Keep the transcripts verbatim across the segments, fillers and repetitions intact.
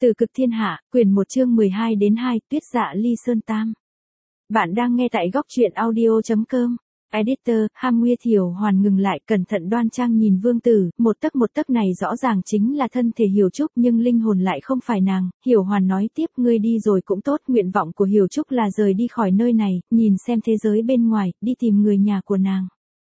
Từ cực thiên hạ, quyển một chương mười hai đến hai, Tuyết Dạ Ly Sơn Tam. Bạn đang nghe tại góc truyện audio chấm com. Editor, Ham Nguy Thiểu Hoàn ngừng lại, cẩn thận đoan trang nhìn Vương Tử, một tấc một tấc này rõ ràng chính là thân thể Hiểu Trúc, nhưng linh hồn lại không phải nàng. Hiểu Hoàn nói tiếp, ngươi đi rồi cũng tốt, nguyện vọng của Hiểu Trúc là rời đi khỏi nơi này, nhìn xem thế giới bên ngoài, đi tìm người nhà của nàng.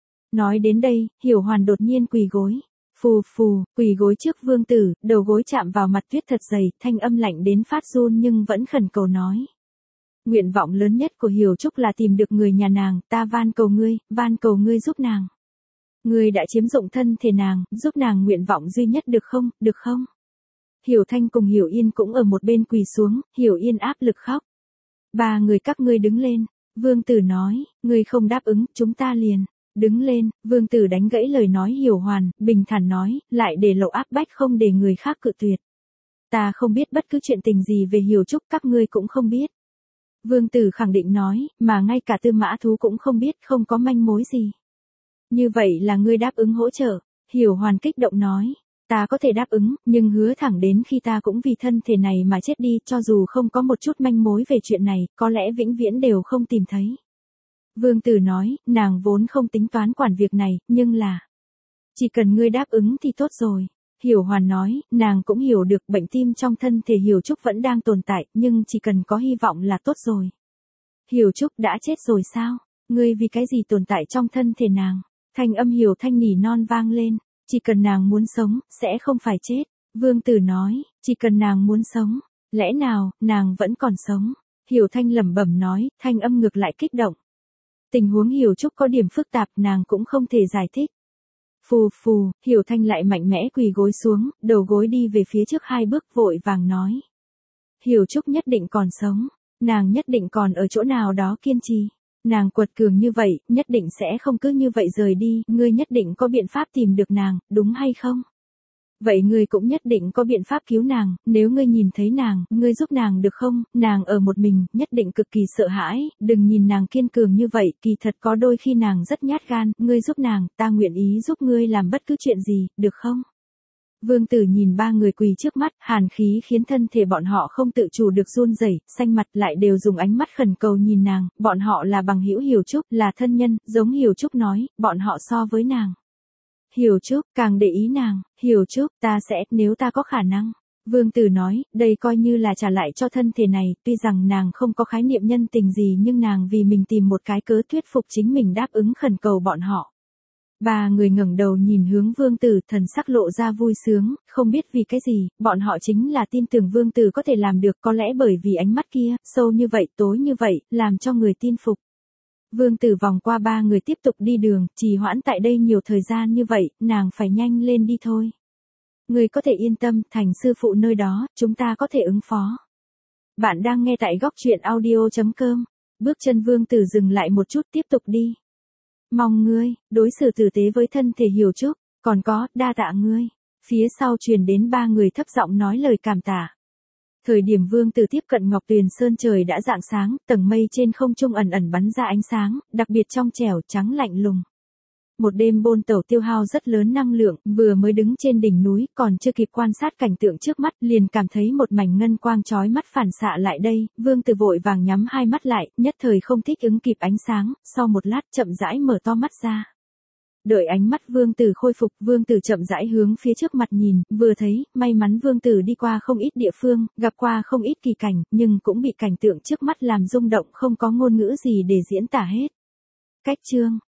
Nói đến đây, Hiểu Hoàn đột nhiên quỳ gối. Phù phù, quỳ gối trước Vương Tử, đầu gối chạm vào mặt tuyết thật dày, thanh âm lạnh đến phát run nhưng vẫn khẩn cầu nói. Nguyện vọng lớn nhất của Hiểu Trúc là tìm được người nhà nàng, ta van cầu ngươi, van cầu ngươi giúp nàng. Ngươi đã chiếm dụng thân thể nàng, giúp nàng nguyện vọng duy nhất được không, được không? Hiểu Thanh cùng Hiểu Yên cũng ở một bên quỳ xuống, Hiểu Yên áp lực khóc. Ba người các ngươi đứng lên, Vương Tử nói, ngươi không đáp ứng, chúng ta liền. Đứng lên, Vương Tử đánh gãy lời nói Hiểu Hoàn, bình thản nói, lại để lộ áp bách không để người khác cự tuyệt. Ta không biết bất cứ chuyện tình gì về Hiểu Trúc, các ngươi cũng không biết. Vương Tử khẳng định nói, mà ngay cả Tư Mã Thú cũng không biết, không có manh mối gì. Như vậy là ngươi đáp ứng hỗ trợ, Hiểu Hoàn kích động nói, ta có thể đáp ứng, nhưng hứa thẳng đến khi ta cũng vì thân thể này mà chết đi, cho dù không có một chút manh mối về chuyện này, có lẽ vĩnh viễn đều không tìm thấy. Vương Tử nói, nàng vốn không tính toán quản việc này, nhưng là... Chỉ cần ngươi đáp ứng thì tốt rồi. Hiểu Hoàn nói, nàng cũng hiểu được bệnh tim trong thân thể Hiểu Trúc vẫn đang tồn tại, nhưng chỉ cần có hy vọng là tốt rồi. Hiểu Trúc đã chết rồi sao? Ngươi vì cái gì tồn tại trong thân thể nàng? Thanh âm Hiểu Thanh nỉ non vang lên, chỉ cần nàng muốn sống, sẽ không phải chết. Vương Tử nói, chỉ cần nàng muốn sống, lẽ nào, nàng vẫn còn sống? Hiểu Thanh lẩm bẩm nói, thanh âm ngược lại kích động. Tình huống Hiểu Trúc có điểm phức tạp, nàng cũng không thể giải thích. Phù phù, Hiểu Thanh lại mạnh mẽ quỳ gối xuống, đầu gối đi về phía trước hai bước vội vàng nói. Hiểu Trúc nhất định còn sống, nàng nhất định còn ở chỗ nào đó kiên trì. Nàng quật cường như vậy, nhất định sẽ không cứ như vậy rời đi, ngươi nhất định có biện pháp tìm được nàng, đúng hay không? Vậy ngươi cũng nhất định có biện pháp cứu nàng, nếu ngươi nhìn thấy nàng, ngươi giúp nàng được không? Nàng ở một mình, nhất định cực kỳ sợ hãi, đừng nhìn nàng kiên cường như vậy, kỳ thật có đôi khi nàng rất nhát gan, ngươi giúp nàng, ta nguyện ý giúp ngươi làm bất cứ chuyện gì, được không? Vương Tử nhìn ba người quỳ trước mắt, hàn khí khiến thân thể bọn họ không tự chủ được run rẩy, xanh mặt lại đều dùng ánh mắt khẩn cầu nhìn nàng, bọn họ là bằng hữu Hiểu Trúc, là thân nhân, giống Hiểu Trúc nói, bọn họ so với nàng. Hiểu Trúc, càng để ý nàng, Hiểu Trúc, ta sẽ, nếu ta có khả năng. Vương Tử nói, đây coi như là trả lại cho thân thể này, tuy rằng nàng không có khái niệm nhân tình gì nhưng nàng vì mình tìm một cái cớ thuyết phục chính mình đáp ứng khẩn cầu bọn họ. Ba người ngẩng đầu nhìn hướng Vương Tử, thần sắc lộ ra vui sướng, không biết vì cái gì, bọn họ chính là tin tưởng Vương Tử có thể làm được, có lẽ bởi vì ánh mắt kia, sâu như vậy, tối như vậy, làm cho người tin phục. Vương Tử vòng qua ba người tiếp tục đi đường, trì hoãn tại đây nhiều thời gian như vậy, nàng phải nhanh lên đi thôi. Người có thể yên tâm, thành sư phụ nơi đó, chúng ta có thể ứng phó. Bạn đang nghe tại góc truyện audio chấm com. Bước chân Vương Tử dừng lại một chút tiếp tục đi. Mong ngươi, đối xử tử tế với thân thể Hiểu Trúc, còn có, đa tạ ngươi. Phía sau truyền đến ba người thấp giọng nói lời cảm tạ. Thời điểm Vương Tử tiếp cận Ngọc Tuyền Sơn trời đã rạng sáng, tầng mây trên không trung ẩn ẩn bắn ra ánh sáng, đặc biệt trong trẻo trắng lạnh lùng. Một đêm bôn tẩu tiêu hao rất lớn năng lượng, vừa mới đứng trên đỉnh núi, còn chưa kịp quan sát cảnh tượng trước mắt, liền cảm thấy một mảnh ngân quang chói mắt phản xạ lại đây, Vương Tử vội vàng nhắm hai mắt lại, nhất thời không thích ứng kịp ánh sáng, sau một lát chậm rãi mở to mắt ra. Đợi ánh mắt Vương Tử khôi phục, Vương Tử chậm rãi hướng phía trước mặt nhìn, vừa thấy, may mắn Vương Tử đi qua không ít địa phương, gặp qua không ít kỳ cảnh, nhưng cũng bị cảnh tượng trước mắt làm rung động không có ngôn ngữ gì để diễn tả hết. Cách chương